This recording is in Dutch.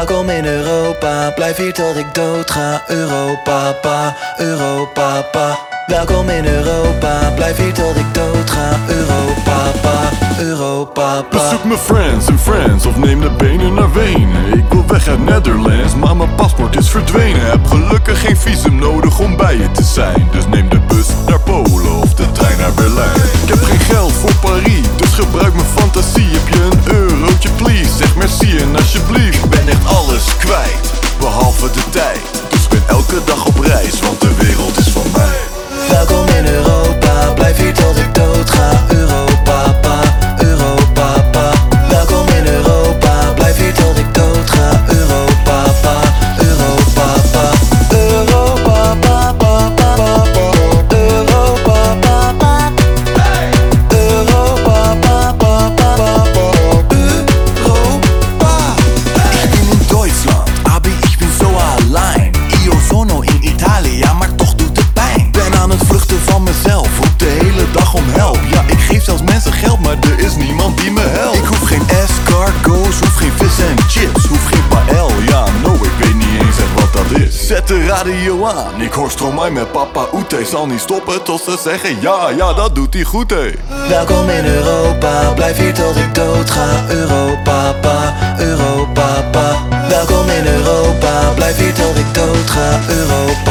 Welkom in Europa, blijf hier tot ik dood ga. Europa, pa, Europa, pa. Welkom in Europa, blijf hier tot ik dood ga. Europa, pa, Europa, pa. Bezoek mijn friends en friends of neem de benen naar Wenen. Ik wil weg uit Netherlands, maar mijn paspoort is verdwenen. Heb gelukkig geen visum nodig om bij je te zijn. Dus neem de bus naar Polen of de trein naar Berlijn. Ik heb geen geld voor Paris, dus gebruik mijn fantasie. Heb je een eurotje please, zeg merci en alsjeblieft. Ik ben echt alles kwijt, behalve de tijd. Dus ik ben elke dag op reis, want de wereld is van mij. Welkom in Europa, blijf hier tot ik dood ga. Europa, pa, Europa, pa. Welkom in Europa, blijf hier tot ik dood ga. Europa, pa, Europa, pa. Europa, pa, pa, pa, pa, pa. Europa, pa, pa. Europa, pa, pa, pa, pa, pa. Europa. Ich bin in Deutschland, aber ich bin so allein. Io sono in Italia, maar toch doet het pijn. Ben aan het vluchten van mezelf, roep de hele dag om help. Ja, ik geef zelfs mensen geld, maar er is niemand die me helpt. Ik hoef geen escargots, hoef geen vis en chips, hoef geen paël. Ja, no, ik weet niet eens echt wat dat is. Zet de radio aan, ik hoor Stromae met Papa Oete. Zal niet stoppen tot ze zeggen ja, dat doet hij goed, hé. Welkom in Europa, blijf hier tot ik dood ga. Europa, pa, Europa, pa. Welkom in Europa, blijf hier tot ik dood ga. Europa.